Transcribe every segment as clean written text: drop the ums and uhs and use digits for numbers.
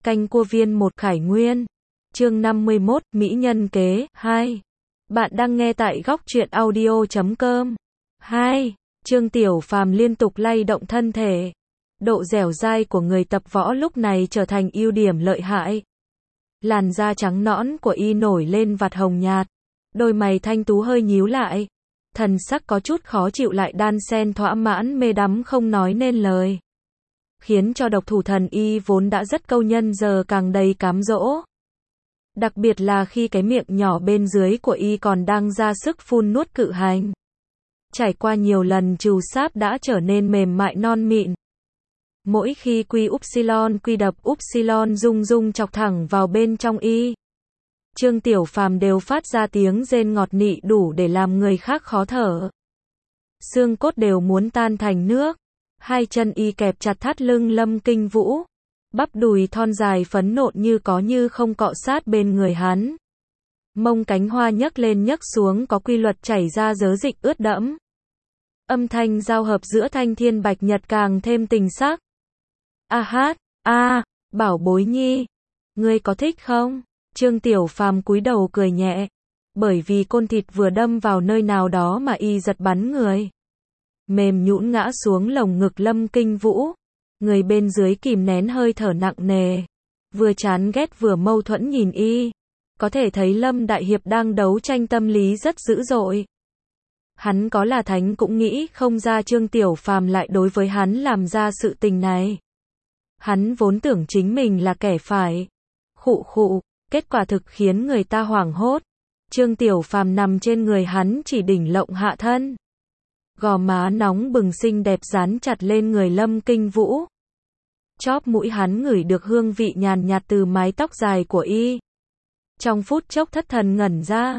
Canh cua viên một Khải Nguyên. Chương 51, Mỹ nhân kế 2. Bạn đang nghe tại góc truyện audio.com. 2. Trương Tiểu Phàm liên tục lay động thân thể. Độ dẻo dai của người tập võ lúc này trở thành ưu điểm lợi hại. Làn da trắng nõn của y nổi lên vạt hồng nhạt. Đôi mày thanh tú hơi nhíu lại. Thần sắc có chút khó chịu lại đan xen thỏa mãn mê đắm không nói nên lời. Khiến cho độc thủ thần y vốn đã rất câu nhân giờ càng đầy cám dỗ. Đặc biệt là khi cái miệng nhỏ bên dưới của y còn đang ra sức phun nuốt cự hành. Trải qua nhiều lần trù sáp đã trở nên mềm mại non mịn. Mỗi khi quy đập upsilon rung rung chọc thẳng vào bên trong y. Trương Tiểu Phàm đều phát ra tiếng rên ngọt nị đủ để làm người khác khó thở. Xương cốt đều muốn tan thành nước. Hai chân y kẹp chặt thắt lưng Lâm Kinh Vũ. Bắp đùi thon dài phấn nộn như có như không cọ sát bên người hắn. Mông cánh hoa nhấc lên nhấc xuống có quy luật chảy ra dớ dịch ướt đẫm. Âm thanh giao hợp giữa thanh thiên bạch nhật càng thêm tình sắc. A hát, bảo bối nhi, ngươi có thích không? Trương Tiểu Phàm cúi đầu cười nhẹ, bởi vì côn thịt vừa đâm vào nơi nào đó mà y giật bắn người. Mềm nhũn ngã xuống lồng ngực Lâm Kinh Vũ, người bên dưới kìm nén hơi thở nặng nề, vừa chán ghét vừa mâu thuẫn nhìn y. Có thể thấy Lâm Đại Hiệp đang đấu tranh tâm lý rất dữ dội. Hắn có là thánh cũng nghĩ không ra Trương Tiểu Phàm lại đối với hắn làm ra sự tình này. Hắn vốn tưởng chính mình là kẻ phải khụ, kết quả thực khiến người ta hoảng hốt. Trương Tiểu Phàm nằm trên người hắn chỉ đỉnh lộng hạ thân. Gò má nóng bừng xinh đẹp dán chặt lên người Lâm Kinh Vũ. Chóp mũi hắn ngửi được hương vị nhàn nhạt từ mái tóc dài của y. Trong phút chốc thất thần ngẩn ra.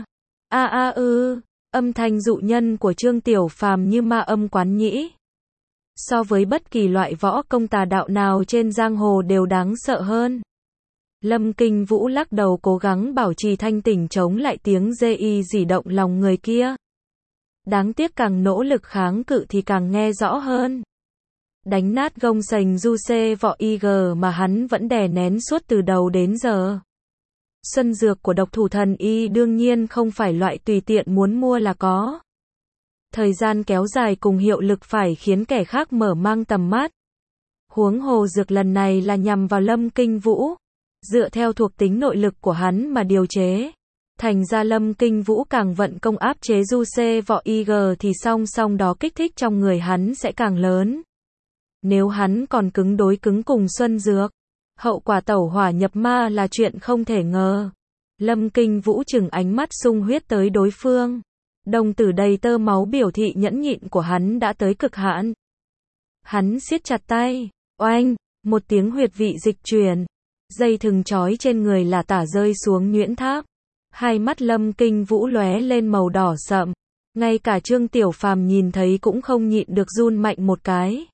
Âm thanh dụ nhân của Trương Tiểu Phàm như ma âm quán nhĩ. So với bất kỳ loại võ công tà đạo nào trên giang hồ đều đáng sợ hơn. Lâm Kinh Vũ lắc đầu cố gắng bảo trì thanh tỉnh chống lại tiếng dê y dỉ động lòng người kia. Đáng tiếc càng nỗ lực kháng cự thì càng nghe rõ hơn. Đánh nát gông sành du xê võ IG mà hắn vẫn đè nén suốt từ đầu đến giờ. Xuân dược của độc thủ thần y đương nhiên không phải loại tùy tiện muốn mua là có. Thời gian kéo dài cùng hiệu lực phải khiến kẻ khác mở mang tầm mắt. Huống hồ dược lần này là nhằm vào Lâm Kinh Vũ. Dựa theo thuộc tính nội lực của hắn mà điều chế. Thành ra Lâm Kinh Vũ càng vận công áp chế du xê võ IG thì song song đó kích thích trong người hắn sẽ càng lớn. Nếu hắn còn cứng đối cứng cùng Xuân Dược, hậu quả tẩu hỏa nhập ma là chuyện không thể ngờ. Lâm Kinh Vũ chừng ánh mắt sung huyết tới đối phương. Đồng tử đầy tơ máu biểu thị nhẫn nhịn của hắn đã tới cực hạn. Hắn siết chặt tay, oanh, một tiếng huyệt vị dịch chuyển. Dây thừng trói trên người là tả rơi xuống nhuyễn tháp. Hai mắt Lâm Kinh Vũ lóe lên màu đỏ sậm. Ngay cả Trương Tiểu Phàm nhìn thấy cũng không nhịn được run mạnh một cái.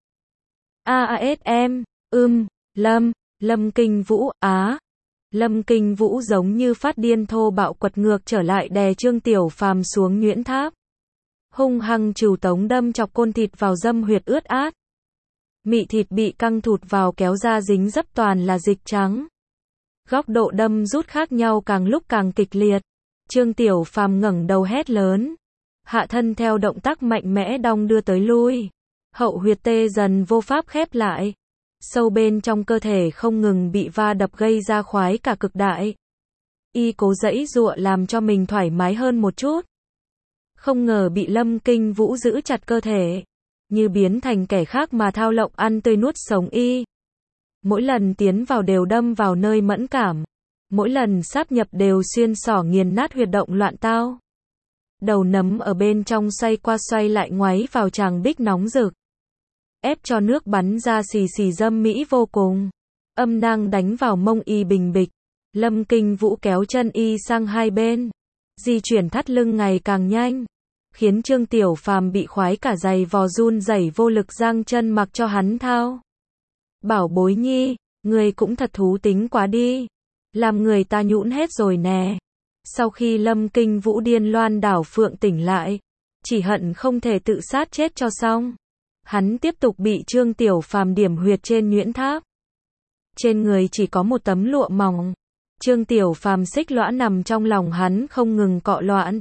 Lâm Kinh Vũ, Lâm Kinh Vũ giống như phát điên thô bạo quật ngược trở lại đè Trương Tiểu Phàm xuống nhuyễn tháp. Hung hăng trù tống đâm chọc côn thịt vào dâm huyệt ướt át. Mị thịt bị căng thụt vào kéo ra dính dấp toàn là dịch trắng. Góc độ đâm rút khác nhau càng lúc càng kịch liệt. Trương Tiểu Phàm ngẩng đầu hét lớn. Hạ thân theo động tác mạnh mẽ đong đưa tới lui. Hậu huyệt tê dần vô pháp khép lại. Sâu bên trong cơ thể không ngừng bị va đập gây ra khoái cả cực đại. Y cố giãy giụa làm cho mình thoải mái hơn một chút. Không ngờ bị Lâm Kinh Vũ giữ chặt cơ thể. Như biến thành kẻ khác mà thao lộng ăn tươi nuốt sống y. Mỗi lần tiến vào đều đâm vào nơi mẫn cảm. Mỗi lần sáp nhập đều xuyên xỏ nghiền nát huyệt động loạn tao. Đầu nấm ở bên trong xoay qua xoay lại ngoáy vào tràng bích nóng rực. Ép cho nước bắn ra xì xì dâm mỹ vô cùng. Âm đang đánh vào mông y bình bịch. Lâm Kinh Vũ kéo chân y sang hai bên. Di chuyển thắt lưng ngày càng nhanh. Khiến Trương Tiểu Phàm bị khoái cả giày vò run rẩy vô lực giang chân mặc cho hắn thao. Bảo bối nhi, người cũng thật thú tính quá đi. Làm người ta nhũn hết rồi nè. Sau khi Lâm Kinh Vũ điên loan đảo phượng tỉnh lại. Chỉ hận không thể tự sát chết cho xong. Hắn tiếp tục bị Trương Tiểu Phàm điểm huyệt trên nhuyễn tháp. Trên người chỉ có một tấm lụa mỏng. Trương Tiểu Phàm xích lõa nằm trong lòng hắn không ngừng cọ loạn.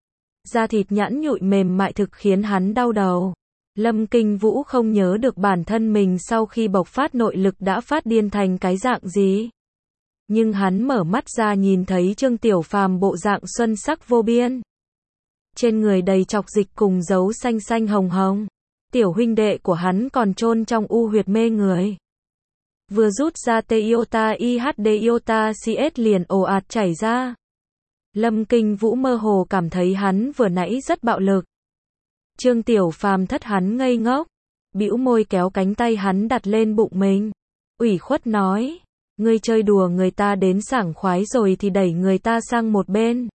Da thịt nhẵn nhụi mềm mại thực khiến hắn đau đầu. Lâm Kinh Vũ không nhớ được bản thân mình sau khi bộc phát nội lực đã phát điên thành cái dạng gì. Nhưng hắn mở mắt ra nhìn thấy Trương Tiểu Phàm bộ dạng xuân sắc vô biên. Trên người đầy chọc dịch cùng dấu xanh xanh hồng hồng. Tiểu huynh đệ của hắn còn chôn trong u huyệt mê người. Vừa rút ra tê iota IHD iota CS liền ồ ạt chảy ra. Lâm Kinh Vũ mơ hồ cảm thấy hắn vừa nãy rất bạo lực. Trương Tiểu Phàm thất hắn ngây ngốc, bĩu môi kéo cánh tay hắn đặt lên bụng mình. Ủy khuất nói, ngươi chơi đùa người ta đến sảng khoái rồi thì đẩy người ta sang một bên.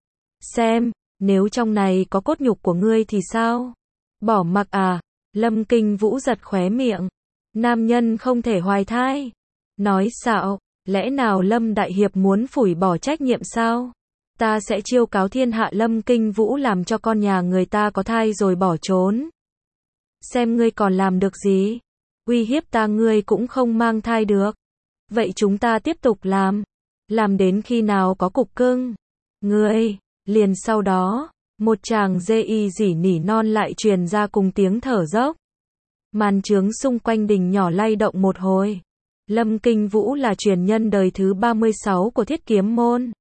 Xem, nếu trong này có cốt nhục của ngươi thì sao? Bỏ mặc à? Lâm Kinh Vũ giật khóe miệng. Nam nhân không thể hoài thai. Nói xạo, lẽ nào Lâm Đại Hiệp muốn phủi bỏ trách nhiệm sao? Ta sẽ chiêu cáo thiên hạ Lâm Kinh Vũ làm cho con nhà người ta có thai rồi bỏ trốn. Xem ngươi còn làm được gì? Uy hiếp ta ngươi cũng không mang thai được. Vậy chúng ta tiếp tục làm. Làm đến khi nào có cục cưng. Ngươi, liền sau đó, một chàng dê y rỉ nỉ non lại truyền ra cùng tiếng thở dốc. Màn chướng xung quanh đình nhỏ lay động một hồi. Lâm Kinh Vũ là truyền nhân đời thứ 36 của Thiết Kiếm môn.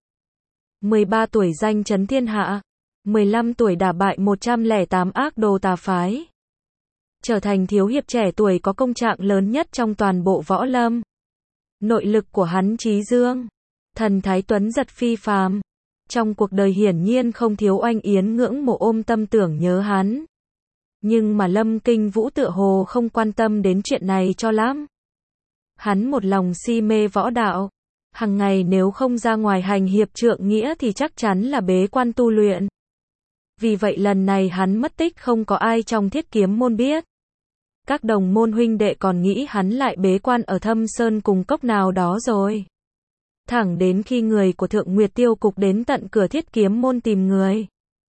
13 tuổi danh chấn thiên hạ. 15 tuổi đả bại 108 ác đồ tà phái. Trở thành thiếu hiệp trẻ tuổi có công trạng lớn nhất trong toàn bộ võ lâm. Nội lực của hắn chí dương. Thần thái tuấn giật phi phàm. Trong cuộc đời hiển nhiên không thiếu oanh yến ngưỡng mộ ôm tâm tưởng nhớ hắn. Nhưng mà Lâm Kinh Vũ tựa hồ không quan tâm đến chuyện này cho lắm. Hắn một lòng si mê võ đạo. Hằng ngày nếu không ra ngoài hành hiệp trượng nghĩa thì chắc chắn là bế quan tu luyện. Vì vậy lần này hắn mất tích không có ai trong Thiết Kiếm môn biết. Các đồng môn huynh đệ còn nghĩ hắn lại bế quan ở Thâm Sơn cùng cốc nào đó rồi. Thẳng đến khi người của Thượng Nguyệt Tiêu Cục đến tận cửa Thiết Kiếm môn tìm người.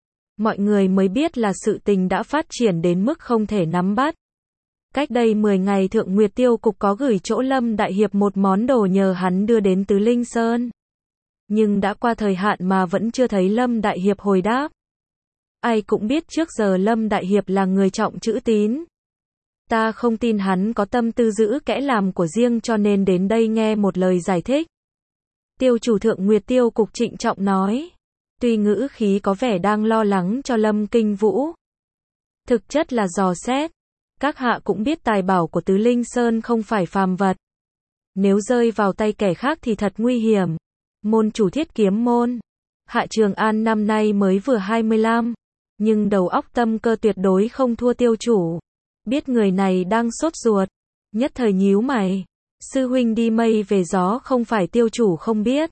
Mọi người mới biết là sự tình đã phát triển đến mức không thể nắm bắt. Cách đây 10 ngày Thượng Nguyệt Tiêu Cục có gửi chỗ Lâm Đại Hiệp một món đồ nhờ hắn đưa đến Tứ Linh Sơn. Nhưng đã qua thời hạn mà vẫn chưa thấy Lâm Đại Hiệp hồi đáp. Ai cũng biết trước giờ Lâm Đại Hiệp là người trọng chữ tín. Ta không tin hắn có tâm tư giữ kẽ làm của riêng cho nên đến đây nghe một lời giải thích. Tiêu chủ Thượng Nguyệt Tiêu Cục trịnh trọng nói. Tuy ngữ khí có vẻ đang lo lắng cho Lâm Kinh Vũ. Thực chất là dò xét. Các hạ cũng biết tài bảo của Tứ Linh Sơn không phải phàm vật. Nếu rơi vào tay kẻ khác thì thật nguy hiểm. Môn chủ Thiết Kiếm môn. Hạ Trường An năm nay mới vừa 25. Nhưng đầu óc tâm cơ tuyệt đối không thua tiêu chủ. Biết người này đang sốt ruột. Nhất thời nhíu mày. Sư huynh đi mây về gió không phải tiêu chủ không biết.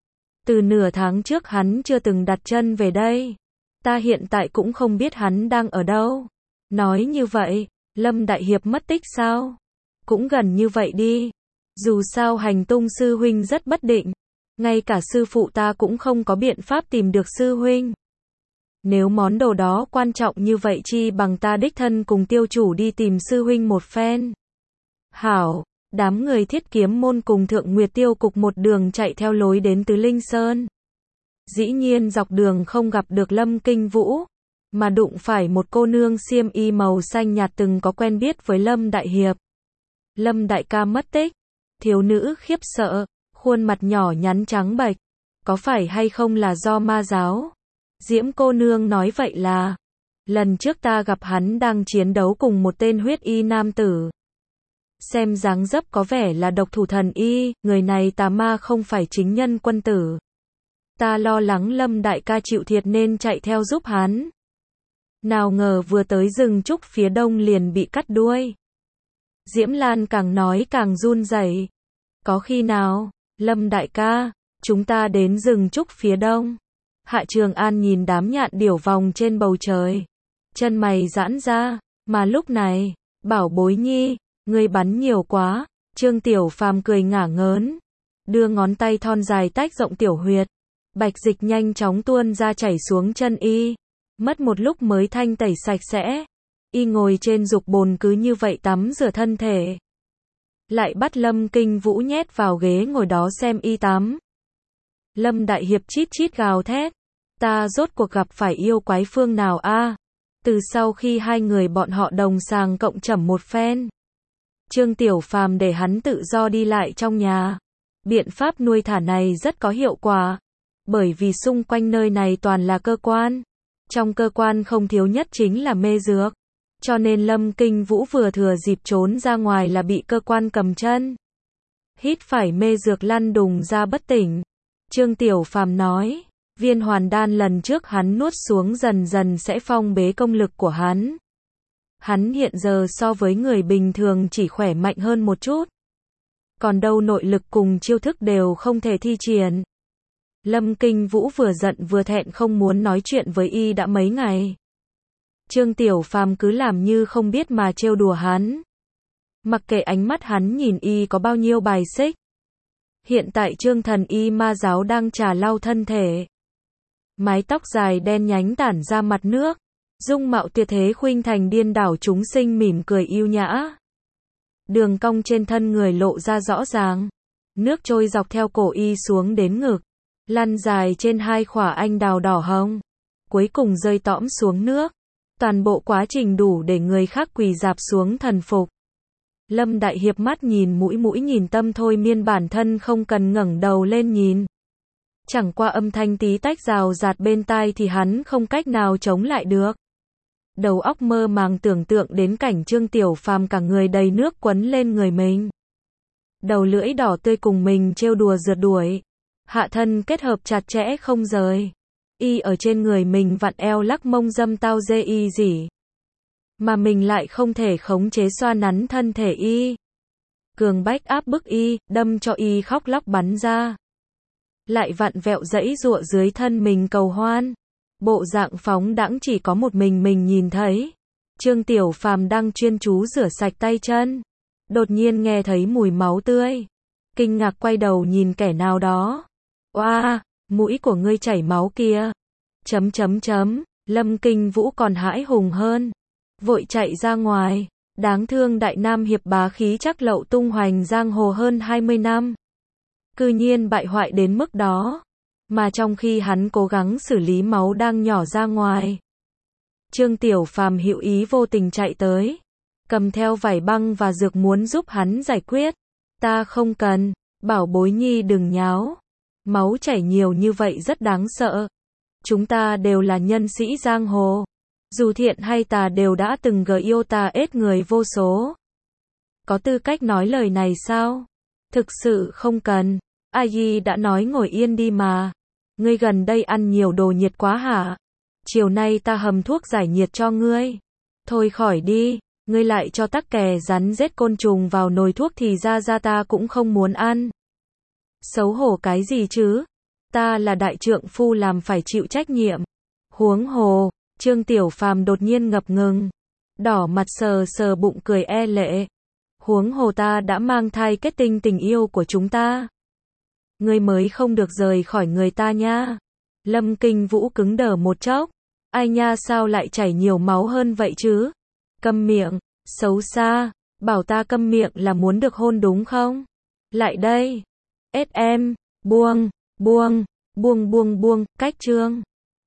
Từ nửa tháng trước hắn chưa từng đặt chân về đây. Ta hiện tại cũng không biết hắn đang ở đâu. Nói như vậy, Lâm Đại Hiệp mất tích sao? Cũng gần như vậy đi. Dù sao hành tung sư huynh rất bất định. Ngay cả sư phụ ta cũng không có biện pháp tìm được sư huynh. Nếu món đồ đó quan trọng như vậy chi bằng ta đích thân cùng tiêu chủ đi tìm sư huynh một phen. Hảo, đám người Thiết Kiếm môn cùng Thượng Nguyệt Tiêu Cục một đường chạy theo lối đến Tứ Linh Sơn. Dĩ nhiên dọc đường không gặp được Lâm Kinh Vũ, mà đụng phải một cô nương xiêm y màu xanh nhạt từng có quen biết với Lâm Đại Hiệp. Lâm Đại ca mất tích. Thiếu nữ khiếp sợ, khuôn mặt nhỏ nhắn trắng bệch. Có phải hay không là do ma giáo? Diễm cô nương nói vậy là, lần trước ta gặp hắn đang chiến đấu cùng một tên huyết y nam tử. Xem dáng dấp có vẻ là độc thủ thần y, người này tà ma không phải chính nhân quân tử. Ta lo lắng Lâm đại ca chịu thiệt nên chạy theo giúp hắn. Nào ngờ vừa tới rừng trúc phía đông liền bị cắt đuôi. Diễm Lan càng nói càng run rẩy. Có khi nào, Lâm đại ca, chúng ta đến rừng trúc phía đông. Hạ Trường An nhìn đám nhạn điểu vòng trên bầu trời. Chân mày giãn ra, mà lúc này, bảo bối nhi, ngươi bắn nhiều quá. Trương Tiểu Phàm cười ngả ngớn. Đưa ngón tay thon dài tách rộng tiểu huyệt. Bạch dịch nhanh chóng tuôn ra chảy xuống chân y. Mất một lúc mới thanh tẩy sạch sẽ. Y ngồi trên dục bồn cứ như vậy tắm rửa thân thể. lại bắt Lâm Kinh Vũ nhét vào ghế ngồi đó xem y tắm. Lâm Đại Hiệp chít chít gào thét, ta rốt cuộc gặp phải yêu quái phương nào a? Từ sau khi hai người bọn họ đồng sàng cộng chẩm một phen, Trương Tiểu Phàm để hắn tự do đi lại trong nhà. Biện pháp nuôi thả này rất có hiệu quả, bởi vì xung quanh nơi này toàn là cơ quan. Trong cơ quan không thiếu nhất chính là mê dược, cho nên Lâm Kinh Vũ vừa thừa dịp trốn ra ngoài là bị cơ quan cầm chân. Hít phải mê dược lăn đùng ra bất tỉnh. Trương Tiểu Phàm nói, viên hoàn đan lần trước hắn nuốt xuống dần dần sẽ phong bế công lực của hắn. Hắn hiện giờ so với người bình thường chỉ khỏe mạnh hơn một chút. Còn đâu nội lực cùng chiêu thức đều không thể thi triển. Lâm Kinh Vũ vừa giận vừa thẹn không muốn nói chuyện với y đã mấy ngày. Trương Tiểu Phàm cứ làm như không biết mà trêu đùa hắn. Mặc kệ ánh mắt hắn nhìn y có bao nhiêu bài xích. Hiện tại Trương Thần Y Ma Giáo đang trà lau thân thể. Mái tóc dài đen nhánh tản ra mặt nước. Dung mạo tuyệt thế khuynh thành điên đảo chúng sinh mỉm cười yêu nhã. Đường cong trên thân người lộ ra rõ ràng. Nước trôi dọc theo cổ y xuống đến ngực. Lăn dài trên hai khỏa anh đào đỏ hồng. Cuối cùng rơi tõm xuống nước. Toàn bộ quá trình đủ để người khác quỳ rạp xuống thần phục. Lâm Đại Hiệp mắt nhìn mũi nhìn tâm thôi miên bản thân không cần ngẩng đầu lên nhìn. Chẳng qua âm thanh tí tách rào rạt bên tai thì hắn không cách nào chống lại được. Đầu óc mơ màng tưởng tượng đến cảnh Trương Tiểu Phàm cả người đầy nước quấn lên người mình. Đầu lưỡi đỏ tươi cùng mình trêu đùa rượt đuổi. Hạ thân kết hợp chặt chẽ không rời. Y ở trên người mình vặn eo lắc mông dâm tao dê y gì. Mà mình lại không thể khống chế xoa nắn thân thể y. Cường bách áp bức y, đâm cho y khóc lóc bắn ra. Lại vặn vẹo dãy giụa dưới thân mình cầu hoan. Bộ dạng phóng đãng chỉ có một mình nhìn thấy. Trương Tiểu Phàm đang chuyên chú rửa sạch tay chân. Đột nhiên nghe thấy mùi máu tươi. Kinh ngạc quay đầu nhìn kẻ nào đó. Oa, mũi của ngươi chảy máu kìa. Lâm Kinh Vũ còn hãi hùng hơn. Vội chạy ra ngoài. Đáng thương Đại Nam Hiệp bá khí chắc lậu tung hoành giang hồ hơn 20 năm. Cư nhiên bại hoại đến mức đó. Mà trong khi hắn cố gắng xử lý máu đang nhỏ ra ngoài. Trương Tiểu Phàm hữu ý vô tình chạy tới. Cầm theo vải băng và dược muốn giúp hắn giải quyết. Ta không cần, bảo bối nhi đừng nháo. Máu chảy nhiều như vậy rất đáng sợ. Chúng ta đều là nhân sĩ giang hồ. Dù thiện hay tà đều đã từng yêu tà ết người vô số. Có tư cách nói lời này sao? Thực sự không cần. A Di đã nói ngồi yên đi mà. Ngươi gần đây ăn nhiều đồ nhiệt quá hả? Chiều nay ta hầm thuốc giải nhiệt cho ngươi. Thôi khỏi đi, ngươi lại cho tắc kè rắn rết côn trùng vào nồi thuốc thì ra ta cũng không muốn ăn. Xấu hổ cái gì chứ? Ta là đại trượng phu làm phải chịu trách nhiệm. Huống hồ, Trương Tiểu Phàm đột nhiên ngập ngừng. Đỏ mặt sờ bụng cười e lệ. Huống hồ ta đã mang thai kết tinh tình yêu của chúng ta. Ngươi mới không được rời khỏi người ta nha. Lâm Kinh Vũ cứng đờ một chốc. Ai nha sao lại chảy nhiều máu hơn vậy chứ? Câm miệng, xấu xa, bảo ta câm miệng là muốn được hôn đúng không? Lại đây. SM, buông, cách Trương